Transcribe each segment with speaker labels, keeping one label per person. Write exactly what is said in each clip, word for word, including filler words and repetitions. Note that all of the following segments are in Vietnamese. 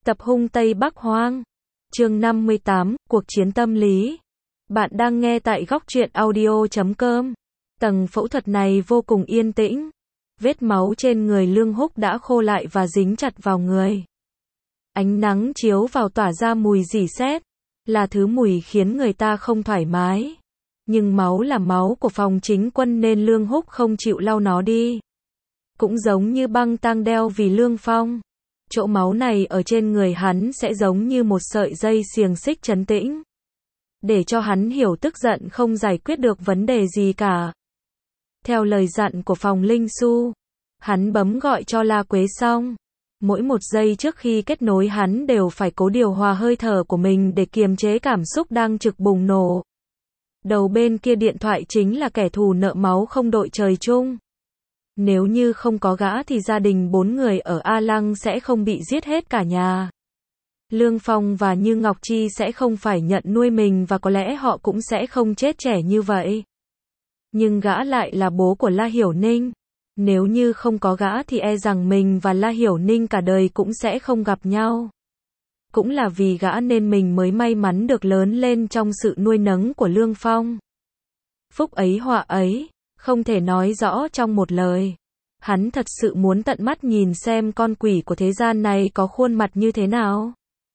Speaker 1: Tập hung Tây Bắc Hoang. Chương năm mươi tám, cuộc chiến tâm lý. Bạn đang nghe tại góc truyện audio chấm com. Tầng phẫu thuật này vô cùng yên tĩnh. Vết máu trên người Lương Húc đã khô lại và dính chặt vào người. Ánh nắng chiếu vào tỏa ra mùi rỉ sét, là thứ mùi khiến người ta không thoải mái. Nhưng máu là máu của phòng chính quân nên Lương Húc không chịu lau nó đi. Cũng giống như băng tang đeo vì Lương Phong. Chỗ máu này ở trên người hắn sẽ giống như một sợi dây xiềng xích trấn tĩnh. Để cho hắn hiểu tức giận không giải quyết được vấn đề gì cả. Theo lời dặn của phòng Linh Su, hắn bấm gọi cho La Quế xong. Mỗi một giây trước khi kết nối hắn đều phải cố điều hòa hơi thở của mình để kiềm chế cảm xúc đang trực bùng nổ. Đầu bên kia điện thoại chính là kẻ thù nợ máu không đội trời chung. Nếu như không có gã thì gia đình bốn người ở A Lăng sẽ không bị giết hết cả nhà. Lương Phong và Như Ngọc Chi sẽ không phải nhận nuôi mình và có lẽ họ cũng sẽ không chết trẻ như vậy. Nhưng gã lại là bố của La Hiểu Ninh. Nếu như không có gã thì e rằng mình và La Hiểu Ninh cả đời cũng sẽ không gặp nhau. Cũng là vì gã nên mình mới may mắn được lớn lên trong sự nuôi nấng của Lương Phong. Phúc ấy họa ấy, không thể nói rõ trong một lời. Hắn thật sự muốn tận mắt nhìn xem con quỷ của thế gian này có khuôn mặt như thế nào.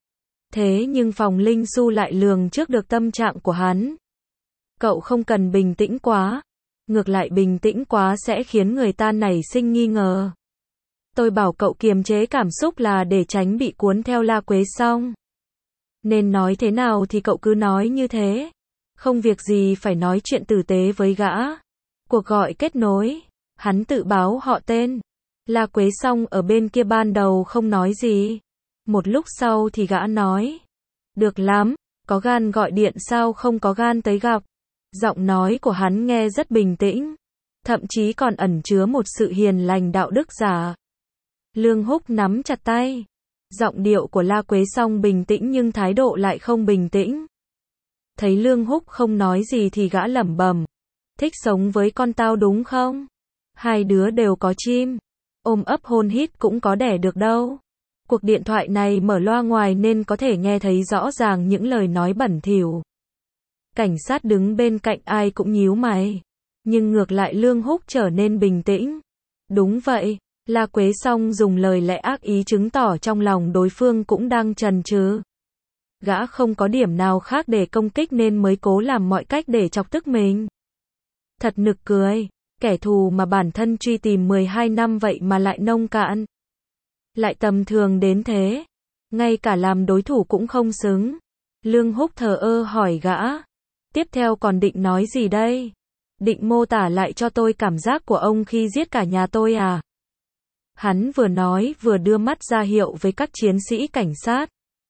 Speaker 1: Thế nhưng phòng Linh Su lại lường trước được tâm trạng của hắn. Cậu không cần bình tĩnh quá. Ngược lại bình tĩnh quá sẽ khiến người ta nảy sinh nghi ngờ. Tôi bảo cậu kiềm chế cảm xúc là để tránh bị cuốn theo La Quế xong. Nên nói thế nào thì cậu cứ nói như thế. Không việc gì phải nói chuyện tử tế với gã. Cuộc gọi kết nối. Hắn tự báo họ tên. La Quế xong ở bên kia ban đầu không nói gì. Một lúc sau thì gã nói. Được lắm, có gan gọi điện sao không có gan tới gặp. Giọng nói của hắn nghe rất bình tĩnh. Thậm chí còn ẩn chứa một sự hiền lành đạo đức giả. Lương Húc nắm chặt tay. Giọng điệu của La Quế xong bình tĩnh nhưng thái độ lại không bình tĩnh. Thấy Lương Húc không nói gì thì gã lẩm bẩm. Thích sống với con tao đúng không? Hai đứa đều có chim. Ôm ấp hôn hít cũng có đẻ được đâu. Cuộc điện thoại này mở loa ngoài nên có thể nghe thấy rõ ràng những lời nói bẩn thỉu. Cảnh sát đứng bên cạnh ai cũng nhíu mày. Nhưng ngược lại Lương Húc trở nên bình tĩnh. Đúng vậy, La Quế xong dùng lời lẽ ác ý chứng tỏ trong lòng đối phương cũng đang chần chừ. Gã không có điểm nào khác để công kích nên mới cố làm mọi cách để chọc tức mình. Thật nực cười, kẻ thù mà bản thân truy tìm mười hai năm vậy mà lại nông cạn. Lại tầm thường đến thế, ngay cả làm đối thủ cũng không xứng. Lương Húc thờ ơ hỏi gã. Tiếp theo còn định nói gì đây? Định mô tả lại cho tôi cảm giác của ông khi giết cả nhà tôi à? Hắn vừa nói vừa đưa mắt ra hiệu với các chiến sĩ cảnh sát.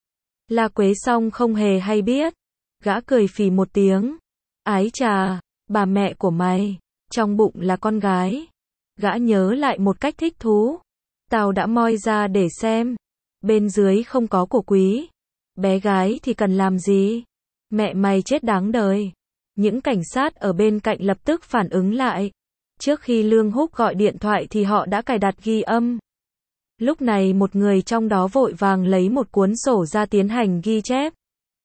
Speaker 1: La Quế xong không hề hay biết. Gã cười phì một tiếng. Ái chà, bà mẹ của mày, trong bụng là con gái. Gã nhớ lại một cách thích thú. Tao đã moi ra để xem. Bên dưới không có của quý. Bé gái thì cần làm gì? Mẹ mày chết đáng đời. Những cảnh sát ở bên cạnh lập tức phản ứng lại. Trước khi Lương Húc gọi điện thoại thì họ đã cài đặt ghi âm. Lúc này một người trong đó vội vàng lấy một cuốn sổ ra tiến hành ghi chép.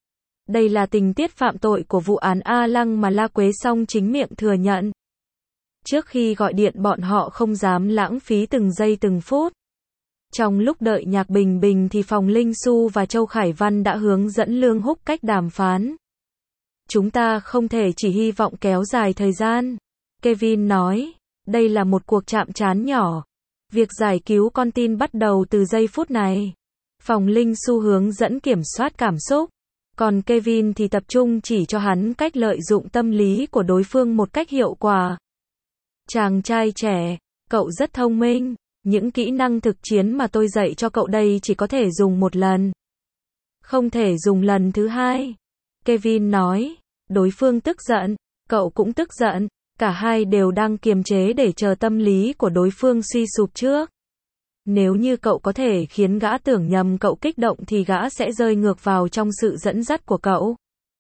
Speaker 1: Đây là tình tiết phạm tội của vụ án A Lăng mà La Quế xong chính miệng thừa nhận. Trước khi gọi điện bọn họ không dám lãng phí từng giây từng phút. Trong lúc đợi Nhạc Bình Bình thì phòng Linh Su và Châu Khải Văn đã hướng dẫn Lương Húc cách đàm phán. Chúng ta không thể chỉ hy vọng kéo dài thời gian. Kevin nói, đây là một cuộc chạm trán nhỏ. Việc giải cứu con tin bắt đầu từ giây phút này. Phòng Linh Su hướng dẫn kiểm soát cảm xúc. Còn Kevin thì tập trung chỉ cho hắn cách lợi dụng tâm lý của đối phương một cách hiệu quả. Chàng trai trẻ, cậu rất thông minh. Những kỹ năng thực chiến mà tôi dạy cho cậu đây chỉ có thể dùng một lần. Không thể dùng lần thứ hai. Kevin nói, đối phương tức giận, cậu cũng tức giận. Cả hai đều đang kiềm chế để chờ tâm lý của đối phương suy sụp trước. Nếu như cậu có thể khiến gã tưởng nhầm cậu kích động thì gã sẽ rơi ngược vào trong sự dẫn dắt của cậu.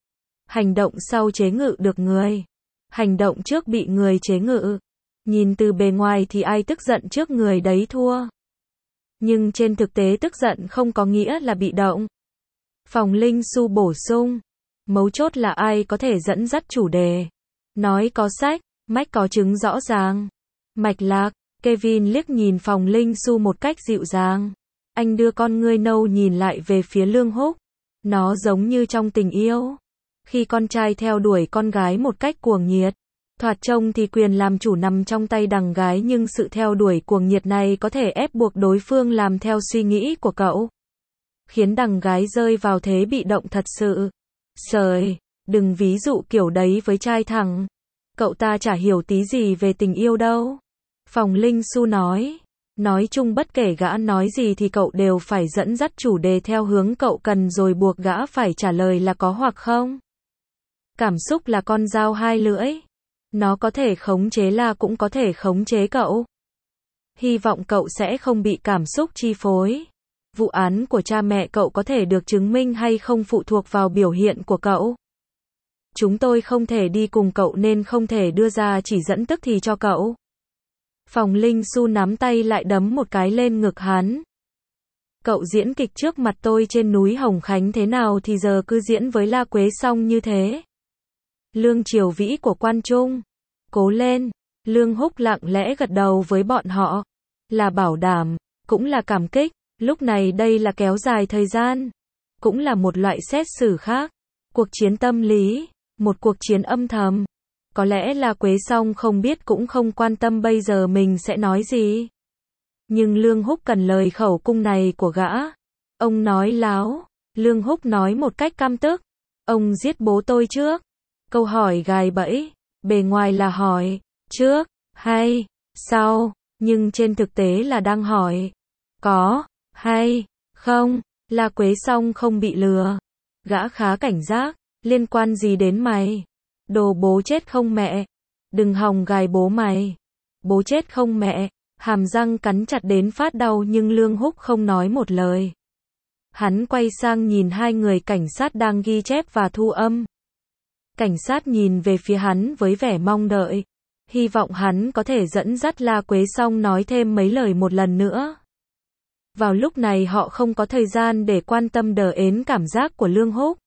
Speaker 1: Hành động sau chế ngự được người. Hành động trước bị người chế ngự. Nhìn từ bề ngoài thì ai tức giận trước người đấy thua. Nhưng trên thực tế tức giận không có nghĩa là bị động. Phòng Linh Xu bổ sung. Mấu chốt là ai có thể dẫn dắt chủ đề. Nói có sách, mách có chứng rõ ràng. Mạch lạc, Kevin liếc nhìn Phòng Linh Xu một cách dịu dàng. Anh đưa con ngươi nâu nhìn lại về phía Lương Húc. Nó giống như trong tình yêu. Khi con trai theo đuổi con gái một cách cuồng nhiệt. Thoạt trông thì quyền làm chủ nằm trong tay đằng gái, nhưng sự theo đuổi cuồng nhiệt này có thể ép buộc đối phương làm theo suy nghĩ của cậu. Khiến đằng gái rơi vào thế bị động thật sự. Trời, đừng ví dụ kiểu đấy với trai thẳng. Cậu ta chả hiểu tí gì về tình yêu đâu. Phòng Linh Xu nói. Nói chung bất kể gã nói gì thì cậu đều phải dẫn dắt chủ đề theo hướng cậu cần, rồi buộc gã phải trả lời là có hoặc không. Cảm xúc là con dao hai lưỡi. Nó có thể khống chế là cũng có thể khống chế cậu. Hy vọng cậu sẽ không bị cảm xúc chi phối. Vụ án của cha mẹ cậu có thể được chứng minh hay không phụ thuộc vào biểu hiện của cậu. Chúng tôi không thể đi cùng cậu nên không thể đưa ra chỉ dẫn tức thì cho cậu. Phòng Linh Xu nắm tay lại đấm một cái lên ngực hắn. Cậu diễn kịch trước mặt tôi trên núi Hồng Khánh thế nào thì giờ cứ diễn với La Quế Song như thế. Lương Triều Vĩ của Quan Trung. Cố lên. Lương Húc lặng lẽ gật đầu với bọn họ. Là bảo đảm, cũng là cảm kích. Lúc này đây là kéo dài thời gian. Cũng là một loại xét xử khác. Cuộc chiến tâm lý. Một cuộc chiến âm thầm. Có lẽ là Quế Song không biết cũng không quan tâm bây giờ mình sẽ nói gì. Nhưng Lương Húc cần lời khẩu cung này của gã. Ông nói láo. Lương Húc nói một cách căm tức. Ông giết bố tôi trước. Câu hỏi gài bẫy. Bề ngoài là hỏi. Trước. Hay. Sau. Nhưng trên thực tế là đang hỏi. Có. Hay. Không. Là Quế Song không bị lừa. Gã khá cảnh giác. Liên quan gì đến mày? Đồ bố chết không mẹ? Đừng hòng gài bố mày. Bố chết không mẹ? Hàm răng cắn chặt đến phát đau nhưng Lương Húc không nói một lời. Hắn quay sang nhìn hai người cảnh sát đang ghi chép và thu âm. Cảnh sát nhìn về phía hắn với vẻ mong đợi. Hy vọng hắn có thể dẫn dắt La Quế Song nói thêm mấy lời một lần nữa. Vào lúc này họ không có thời gian để quan tâm đờ ến cảm giác của Lương Húc.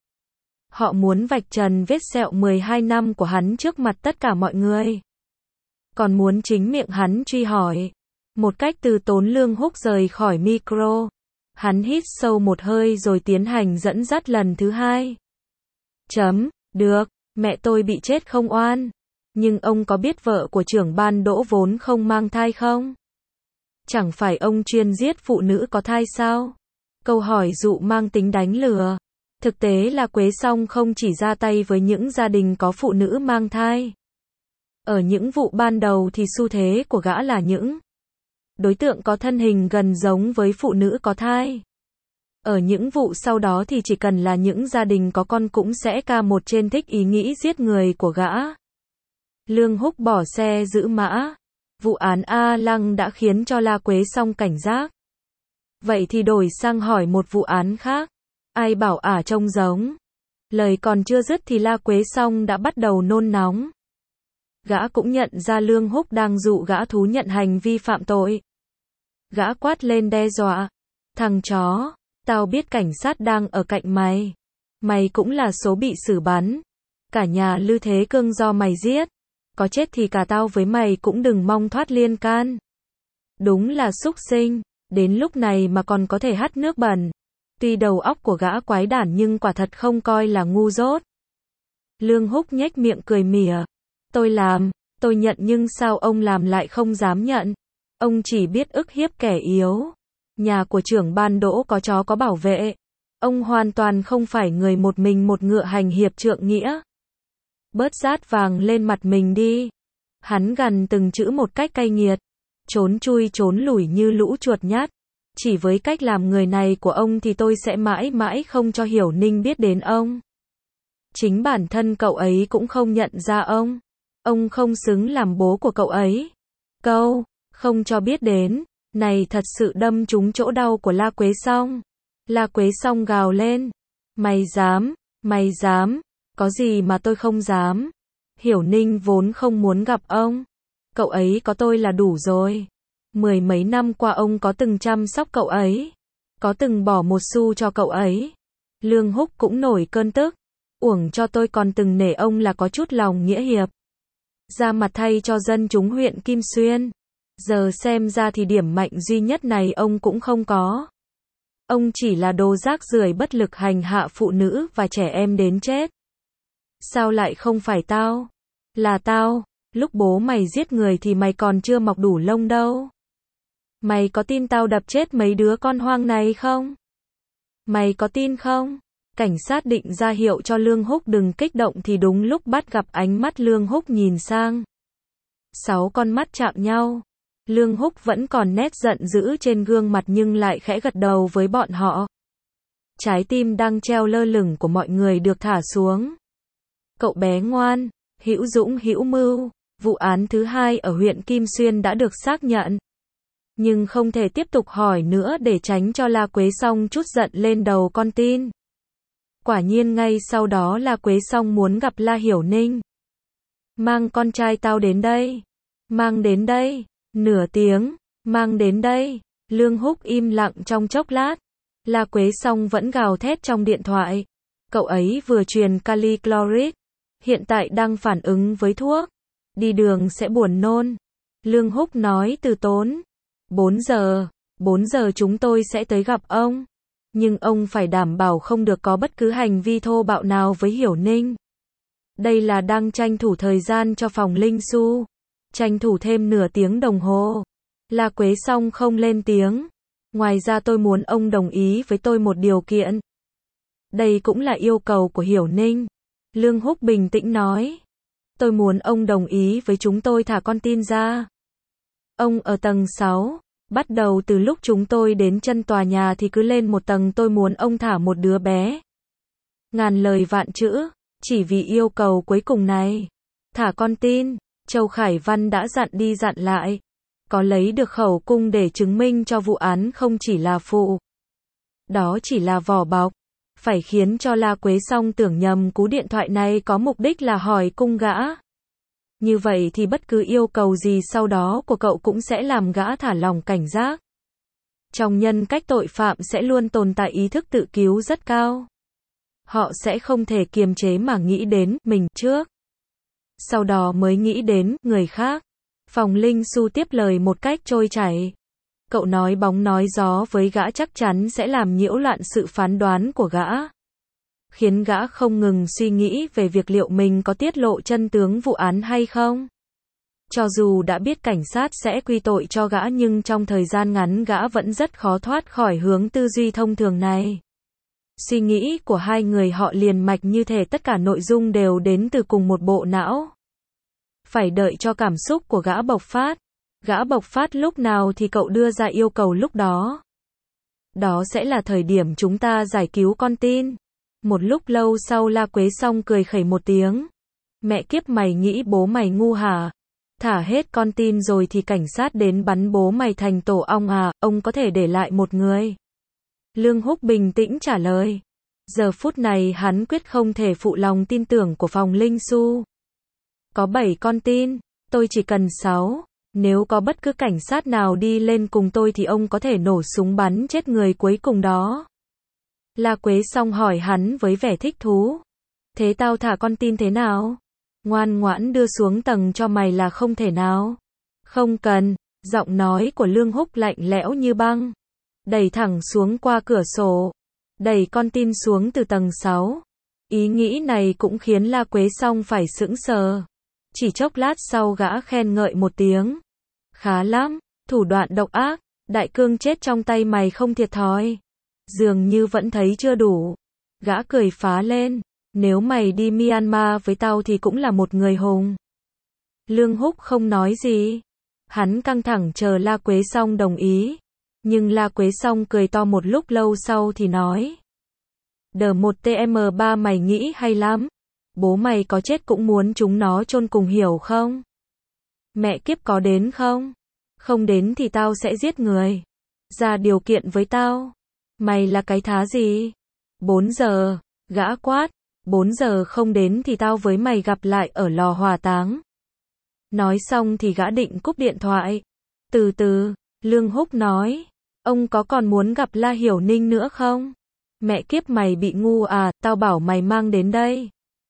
Speaker 1: Họ muốn vạch trần vết sẹo mười hai năm của hắn trước mặt tất cả mọi người. Còn muốn chính miệng hắn truy hỏi. Một cách từ tốn Lương Húc rời khỏi micro. Hắn hít sâu một hơi rồi tiến hành dẫn dắt lần thứ hai. Chấm, được, mẹ tôi bị chết không oan. Nhưng ông có biết vợ của trưởng ban Đỗ vốn không mang thai không? Chẳng phải ông chuyên giết phụ nữ có thai sao? Câu hỏi dụ mang tính đánh lừa. Thực tế là Quế Song không chỉ ra tay với những gia đình có phụ nữ mang thai. Ở những vụ ban đầu thì xu thế của gã là những đối tượng có thân hình gần giống với phụ nữ có thai. Ở những vụ sau đó thì chỉ cần là những gia đình có con cũng sẽ ca một trên thích ý nghĩ giết người của gã. Lương Húc bỏ xe giữ mã. Vụ án A Lăng đã khiến cho La Quế Song cảnh giác. Vậy thì đổi sang hỏi một vụ án khác. Ai bảo ả trông giống. Lời còn chưa dứt thì La Quế Song đã bắt đầu nôn nóng. Gã cũng nhận ra Lương Húc đang dụ gã thú nhận hành vi phạm tội. Gã quát lên đe dọa. Thằng chó, tao biết cảnh sát đang ở cạnh mày. Mày cũng là số bị xử bắn. Cả nhà Lư Thế Cương do mày giết. Có chết thì cả tao với mày cũng đừng mong thoát liên can. Đúng là súc sinh. Đến lúc này mà còn có thể hắt nước bẩn. Tuy đầu óc của gã quái đản nhưng quả thật không coi là ngu dốt. Lương Húc nhếch miệng cười mỉa. Tôi làm, tôi nhận nhưng sao ông làm lại không dám nhận? Ông chỉ biết ức hiếp kẻ yếu. Nhà của trưởng ban Đỗ có chó có bảo vệ. Ông hoàn toàn không phải người một mình một ngựa hành hiệp trượng nghĩa. Bớt rát vàng lên mặt mình đi. Hắn gằn từng chữ một cách cay nghiệt. Trốn chui trốn lủi như lũ chuột nhát. Chỉ với cách làm người này của ông thì tôi sẽ mãi mãi không cho Hiểu Ninh biết đến ông. Chính bản thân cậu ấy cũng không nhận ra ông. Ông không xứng làm bố của cậu ấy. Câu, không cho biết đến, này thật sự đâm trúng chỗ đau của La Quế Song. La Quế Song gào lên. Mày dám, mày dám, có gì mà tôi không dám. Hiểu Ninh vốn không muốn gặp ông. Cậu ấy có tôi là đủ rồi. Mười mấy năm qua ông có từng chăm sóc cậu ấy, có từng bỏ một xu cho cậu ấy. Lương Húc cũng nổi cơn tức. Uổng cho tôi còn từng nể ông là có chút lòng nghĩa hiệp. Ra mặt thay cho dân chúng huyện Kim Xuyên. Giờ xem ra thì điểm mạnh duy nhất này ông cũng không có. Ông chỉ là đồ rác rưởi bất lực hành hạ phụ nữ và trẻ em đến chết. Sao lại không phải tao? Là tao. Lúc bố mày giết người thì mày còn chưa mọc đủ lông đâu. Mày có tin tao đập chết mấy đứa con hoang này không? Mày có tin không? Cảnh sát định ra hiệu cho Lương Húc đừng kích động thì đúng lúc bắt gặp ánh mắt Lương Húc nhìn sang. Sáu con mắt chạm nhau. Lương Húc vẫn còn nét giận dữ trên gương mặt nhưng lại khẽ gật đầu với bọn họ. Trái tim đang treo lơ lửng của mọi người được thả xuống. Cậu bé ngoan, hữu dũng hữu mưu, vụ án thứ hai ở huyện Kim Xuyên đã được xác nhận. Nhưng không thể tiếp tục hỏi nữa để tránh cho La Quế Song trút giận lên đầu con tin. Quả nhiên ngay sau đó La Quế Song muốn gặp La Hiểu Ninh. Mang con trai tao đến đây. Mang đến đây. Nửa tiếng. Mang đến đây. Lương Húc im lặng trong chốc lát. La Quế Song vẫn gào thét trong điện thoại. Cậu ấy vừa truyền kali chloride. Hiện tại đang phản ứng với thuốc. Đi đường sẽ buồn nôn. Lương Húc nói từ tốn. Bốn giờ. Bốn giờ chúng tôi sẽ tới gặp ông. Nhưng ông phải đảm bảo không được có bất cứ hành vi thô bạo nào với Hiểu Ninh. Đây là đang tranh thủ thời gian cho phòng Linh Su. Tranh thủ thêm nửa tiếng đồng hồ. La Quế Song không lên tiếng. Ngoài ra tôi muốn ông đồng ý với tôi một điều kiện. Đây cũng là yêu cầu của Hiểu Ninh. Lương Húc bình tĩnh nói. Tôi muốn ông đồng ý với chúng tôi thả con tin ra. Ông ở tầng sáu. Bắt đầu từ lúc chúng tôi đến chân tòa nhà thì cứ lên một tầng tôi muốn ông thả một đứa bé. Ngàn lời vạn chữ, chỉ vì yêu cầu cuối cùng này. Thả con tin, Châu Khải Văn đã dặn đi dặn lại. Có lấy được khẩu cung để chứng minh cho vụ án không chỉ là phụ. Đó chỉ là vỏ bọc. Phải khiến cho La Quế Song tưởng nhầm cú điện thoại này có mục đích là hỏi cung gã. Như vậy thì bất cứ yêu cầu gì sau đó của cậu cũng sẽ làm gã thả lòng cảnh giác. Trong nhân cách tội phạm sẽ luôn tồn tại ý thức tự cứu rất cao. Họ sẽ không thể kiềm chế mà nghĩ đến mình trước. Sau đó mới nghĩ đến người khác. Phòng Linh Su tiếp lời một cách trôi chảy. Cậu nói bóng nói gió với gã chắc chắn sẽ làm nhiễu loạn sự phán đoán của gã. Khiến gã không ngừng suy nghĩ về việc liệu mình có tiết lộ chân tướng vụ án hay không. Cho dù đã biết cảnh sát sẽ quy tội cho gã nhưng trong thời gian ngắn gã vẫn rất khó thoát khỏi hướng tư duy thông thường này. Suy nghĩ của hai người họ liền mạch như thể tất cả nội dung đều đến từ cùng một bộ não. Phải đợi cho cảm xúc của gã bộc phát. Gã bộc phát lúc nào thì cậu đưa ra yêu cầu lúc đó. Đó sẽ là thời điểm chúng ta giải cứu con tin. Một lúc lâu sau La Quế Song cười khẩy một tiếng. Mẹ kiếp mày nghĩ bố mày ngu hả? Thả hết con tin rồi thì cảnh sát đến bắn bố mày thành tổ ong à, ông có thể để lại một người. Lương Húc bình tĩnh trả lời. Giờ phút này hắn quyết không thể phụ lòng tin tưởng của phòng Linh Su. Có bảy con tin, tôi chỉ cần sáu. Nếu có bất cứ cảnh sát nào đi lên cùng tôi thì ông có thể nổ súng bắn chết người cuối cùng đó. La Quế Song hỏi hắn với vẻ thích thú. Thế tao thả con tin thế nào? Ngoan ngoãn đưa xuống tầng cho mày là không thể nào. Không cần, giọng nói của Lương Húc lạnh lẽo như băng. Đẩy thẳng xuống qua cửa sổ. Đẩy con tin xuống từ tầng sáu. Ý nghĩ này cũng khiến La Quế Song phải sững sờ. Chỉ chốc lát sau gã khen ngợi một tiếng. Khá lắm, thủ đoạn độc ác, đại cương chết trong tay mày không thiệt thòi. Dường như vẫn thấy chưa đủ. Gã cười phá lên. Nếu mày đi Myanmar với tao thì cũng là một người hùng. Lương Húc không nói gì. Hắn căng thẳng chờ La Quế Song đồng ý. Nhưng La Quế Song cười to một lúc lâu sau thì nói. Đờ một T M ba mày nghĩ hay lắm. Bố mày có chết cũng muốn chúng nó chôn cùng hiểu không? Mẹ kiếp có đến không? Không đến thì tao sẽ giết người. Ra điều kiện với tao. Mày là cái thá gì? Bốn giờ, gã quát. Bốn giờ không đến thì tao với mày gặp lại ở lò hỏa táng. Nói xong thì gã định cúp điện thoại. Từ từ, Lương Húc nói, ông có còn muốn gặp La Hiểu Ninh nữa không? Mẹ kiếp mày bị ngu à, tao bảo mày mang đến đây.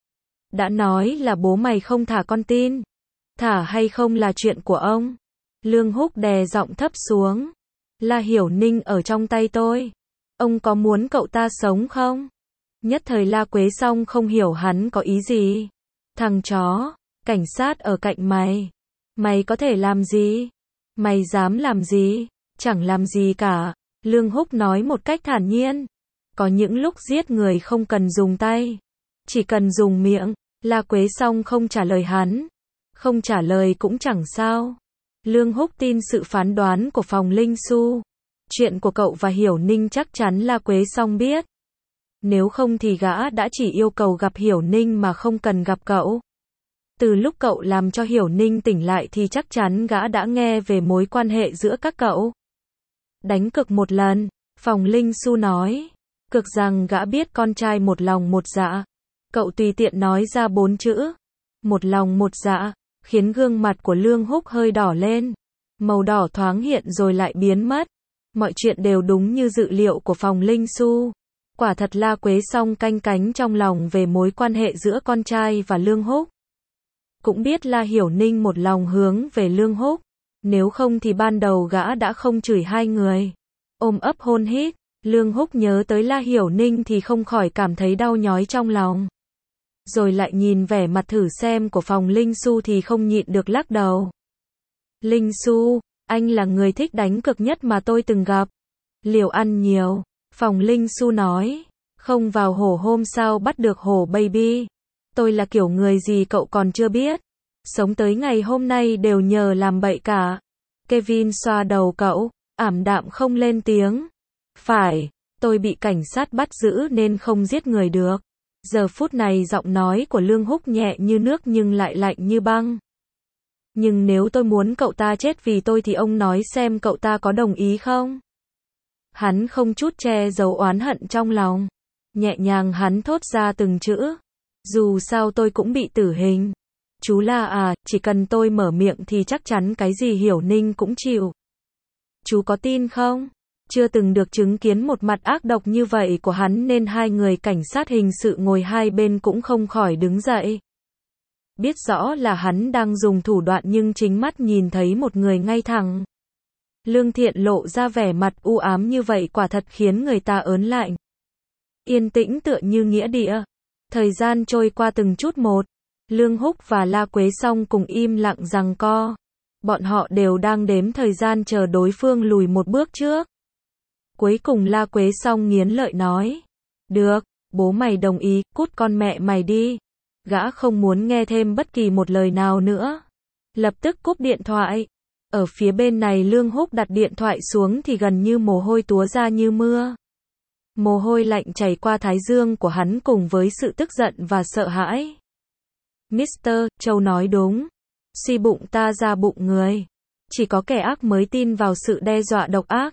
Speaker 1: Đã nói là bố mày không thả con tin. Thả hay không là chuyện của ông. Lương Húc đè giọng thấp xuống. La Hiểu Ninh ở trong tay tôi. Ông có muốn cậu ta sống không? Nhất thời La Quế Song không hiểu hắn có ý gì. Thằng chó, cảnh sát ở cạnh mày. Mày có thể làm gì? Mày dám làm gì? Chẳng làm gì cả. Lương Húc nói một cách thản nhiên. Có những lúc giết người không cần dùng tay. Chỉ cần dùng miệng. La Quế Song không trả lời hắn. Không trả lời cũng chẳng sao. Lương Húc tin sự phán đoán của Phòng Linh Xu. Chuyện của cậu và Hiểu Ninh chắc chắn La Quế Song biết. Nếu không thì gã đã chỉ yêu cầu gặp Hiểu Ninh mà không cần gặp cậu. Từ lúc cậu làm cho Hiểu Ninh tỉnh lại thì chắc chắn gã đã nghe về mối quan hệ giữa các cậu. Đánh cược một lần, Phòng Linh Xu nói. Cược rằng gã biết con trai một lòng một dạ. Cậu tùy tiện nói ra bốn chữ. Một lòng một dạ, khiến gương mặt của Lương Húc hơi đỏ lên. Màu đỏ thoáng hiện rồi lại biến mất. Mọi chuyện đều đúng như dự liệu của Phòng Linh Xu. Quả thật La Quế Song canh cánh trong lòng về mối quan hệ giữa con trai và Lương Húc. Cũng biết La Hiểu Ninh một lòng hướng về Lương Húc. Nếu không thì ban đầu gã đã không chửi hai người. Ôm ấp hôn hít. Lương Húc nhớ tới La Hiểu Ninh thì không khỏi cảm thấy đau nhói trong lòng. Rồi lại nhìn vẻ mặt thử xem của Phòng Linh Xu thì không nhịn được lắc đầu. Linh Xu, anh là người thích đánh cược nhất mà tôi từng gặp. Liều ăn nhiều. Phòng Linh Xu nói. Không vào hổ hôm sao bắt được hổ baby. Tôi là kiểu người gì cậu còn chưa biết. Sống tới ngày hôm nay đều nhờ làm bậy cả. Kevin xoa đầu cậu, ảm đạm không lên tiếng. Phải, tôi bị cảnh sát bắt giữ nên không giết người được. Giờ phút này giọng nói của Lương Húc nhẹ như nước nhưng lại lạnh như băng. Nhưng nếu tôi muốn cậu ta chết vì tôi thì ông nói xem cậu ta có đồng ý không? Hắn không chút che giấu oán hận trong lòng. Nhẹ nhàng hắn thốt ra từng chữ. Dù sao tôi cũng bị tử hình. Chú La à, chỉ cần tôi mở miệng thì chắc chắn cái gì Hiểu Ninh cũng chịu. Chú có tin không? Chưa từng được chứng kiến một mặt ác độc như vậy của hắn nên hai người cảnh sát hình sự ngồi hai bên cũng không khỏi đứng dậy. Biết rõ là hắn đang dùng thủ đoạn nhưng chính mắt nhìn thấy một người ngay thẳng. Lương Thiện lộ ra vẻ mặt u ám như vậy quả thật khiến người ta ớn lạnh. Yên tĩnh tựa như nghĩa địa. Thời gian trôi qua từng chút một. Lương Húc và La Quế Song cùng im lặng giằng co. Bọn họ đều đang đếm thời gian chờ đối phương lùi một bước trước. Cuối cùng La Quế Song nghiến lợi nói. Được, bố mày đồng ý, cút con mẹ mày đi. Gã không muốn nghe thêm bất kỳ một lời nào nữa. Lập tức cúp điện thoại. Ở phía bên này Lương Húc đặt điện thoại xuống thì gần như mồ hôi túa ra như mưa. Mồ hôi lạnh chảy qua thái dương của hắn cùng với sự tức giận và sợ hãi. mít tơ Châu nói đúng. Suy bụng ta ra bụng người. Chỉ có kẻ ác mới tin vào sự đe dọa độc ác.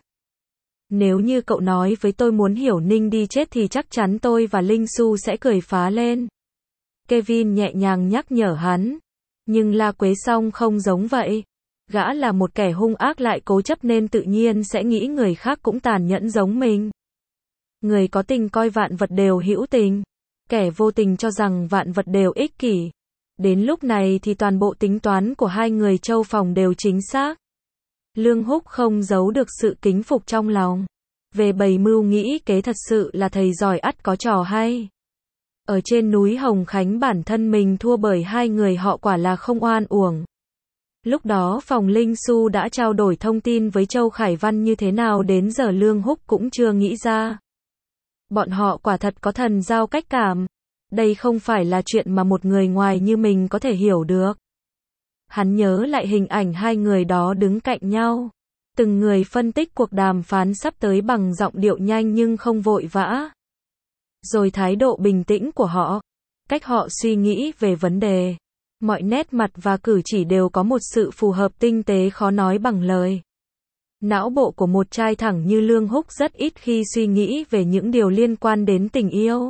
Speaker 1: Nếu như cậu nói với tôi muốn Hiểu Ninh đi chết thì chắc chắn tôi và Linh Xu sẽ cười phá lên. Kevin nhẹ nhàng nhắc nhở hắn. Nhưng La Quế Song không giống vậy. Gã là một kẻ hung ác lại cố chấp nên tự nhiên sẽ nghĩ người khác cũng tàn nhẫn giống mình. Người có tình coi vạn vật đều hữu tình. Kẻ vô tình cho rằng vạn vật đều ích kỷ. Đến lúc này thì toàn bộ tính toán của hai người Châu Phòng đều chính xác. Lương Húc không giấu được sự kính phục trong lòng. Về bày mưu nghĩ kế thật sự là thầy giỏi ắt có trò hay. Ở trên núi Hồng Khánh bản thân mình thua bởi hai người họ quả là không oan uổng. Lúc đó Phòng Linh Xu đã trao đổi thông tin với Châu Khải Văn như thế nào đến giờ Lương Húc cũng chưa nghĩ ra. Bọn họ quả thật có thần giao cách cảm. Đây không phải là chuyện mà một người ngoài như mình có thể hiểu được. Hắn nhớ lại hình ảnh hai người đó đứng cạnh nhau. Từng người phân tích cuộc đàm phán sắp tới bằng giọng điệu nhanh nhưng không vội vã. Rồi thái độ bình tĩnh của họ. Cách họ suy nghĩ về vấn đề. Mọi nét mặt và cử chỉ đều có một sự phù hợp tinh tế khó nói bằng lời. Não bộ của một trai thẳng như Lương Húc rất ít khi suy nghĩ về những điều liên quan đến tình yêu.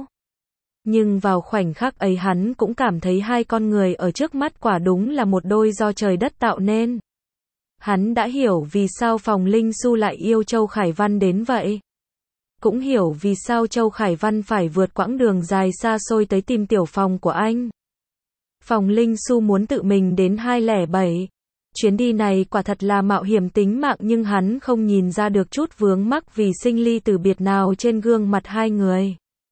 Speaker 1: Nhưng vào khoảnh khắc ấy hắn cũng cảm thấy hai con người ở trước mắt quả đúng là một đôi do trời đất tạo nên. Hắn đã hiểu vì sao Phòng Linh Xu lại yêu Châu Khải Văn đến vậy. Cũng hiểu vì sao Châu Khải Văn phải vượt quãng đường dài xa xôi tới tìm tiểu phòng của anh. Phòng Linh Xu muốn tự mình đến hai không bảy. Chuyến đi này quả thật là mạo hiểm tính mạng, nhưng hắn không nhìn ra được chút vướng mắc vì sinh ly tử biệt nào trên gương mặt hai người.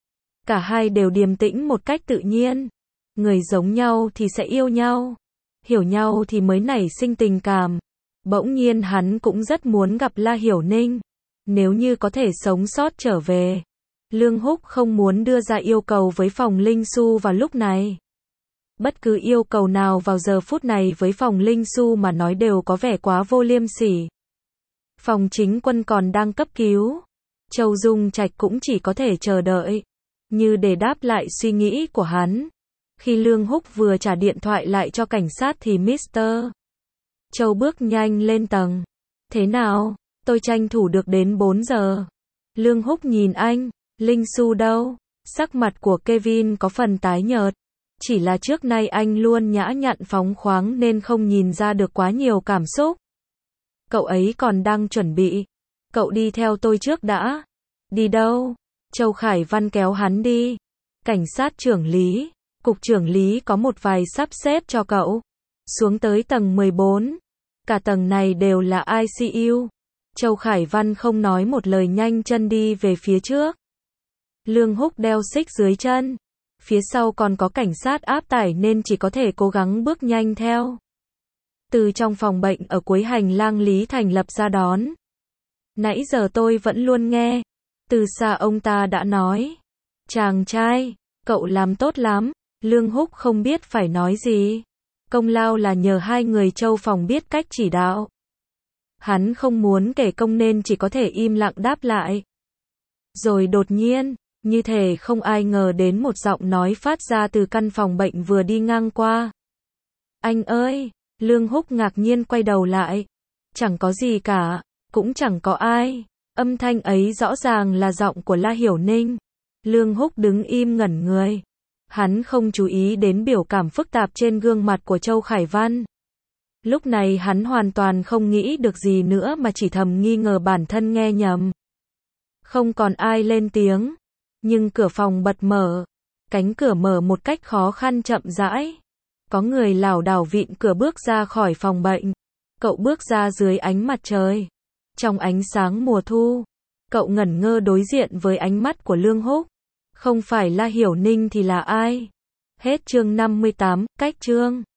Speaker 1: Cả hai đều điềm tĩnh một cách tự nhiên. Người giống nhau thì sẽ yêu nhau. Hiểu nhau thì mới nảy sinh tình cảm. Bỗng nhiên hắn cũng rất muốn gặp La Hiểu Ninh. Nếu như có thể sống sót trở về. Lương Húc không muốn đưa ra yêu cầu với Phòng Linh Xu vào lúc này. Bất cứ yêu cầu nào vào giờ phút này với Phòng Linh Xu mà nói đều có vẻ quá vô liêm sỉ. Phòng Chính Quân còn đang cấp cứu. Châu Dung Trạch cũng chỉ có thể chờ đợi. Như để đáp lại suy nghĩ của hắn. Khi Lương Húc vừa trả điện thoại lại cho cảnh sát thì mít tơ Châu bước nhanh lên tầng. Thế nào? Tôi tranh thủ được đến bốn giờ. Lương Húc nhìn anh. Linh Xu đâu? Sắc mặt của Kevin có phần tái nhợt. Chỉ là trước nay anh luôn nhã nhặn phóng khoáng nên không nhìn ra được quá nhiều cảm xúc. Cậu ấy còn đang chuẩn bị. Cậu đi theo tôi trước đã. Đi đâu? Châu Khải Văn kéo hắn đi. Cảnh sát trưởng Lý. Cục trưởng Lý có một vài sắp xếp cho cậu. Xuống tới tầng mười bốn. Cả tầng này đều là i xê u. Châu Khải Văn không nói một lời nhanh chân đi về phía trước. Lương Húc đeo xích dưới chân. Phía sau còn có cảnh sát áp tải nên chỉ có thể cố gắng bước nhanh theo. Từ trong phòng bệnh ở cuối hành lang Lý Thành Lập ra đón. Nãy giờ tôi vẫn luôn nghe. Từ xa ông ta đã nói. Chàng trai, cậu làm tốt lắm. Lương Húc không biết phải nói gì. Công lao là nhờ hai người Châu phòng biết cách chỉ đạo. Hắn không muốn kể công nên chỉ có thể im lặng đáp lại. Rồi đột nhiên, như thể không ai ngờ đến một giọng nói phát ra từ căn phòng bệnh vừa đi ngang qua. Anh ơi! Lương Húc ngạc nhiên quay đầu lại. Chẳng có gì cả, cũng chẳng có ai. Âm thanh ấy rõ ràng là giọng của La Hiểu Ninh. Lương Húc đứng im ngẩn người. Hắn không chú ý đến biểu cảm phức tạp trên gương mặt của Châu Khải Văn. Lúc này hắn hoàn toàn không nghĩ được gì nữa mà chỉ thầm nghi ngờ bản thân nghe nhầm. Không còn ai lên tiếng. Nhưng cửa phòng bật mở. Cánh cửa mở một cách khó khăn chậm rãi. Có người lảo đảo vịn cửa bước ra khỏi phòng bệnh. Cậu bước ra dưới ánh mặt trời. Trong ánh sáng mùa thu. Cậu ngẩn ngơ đối diện với ánh mắt của Lương Húc. Không phải La Hiểu Ninh thì là ai? Hết chương năm mươi tám, cách chương.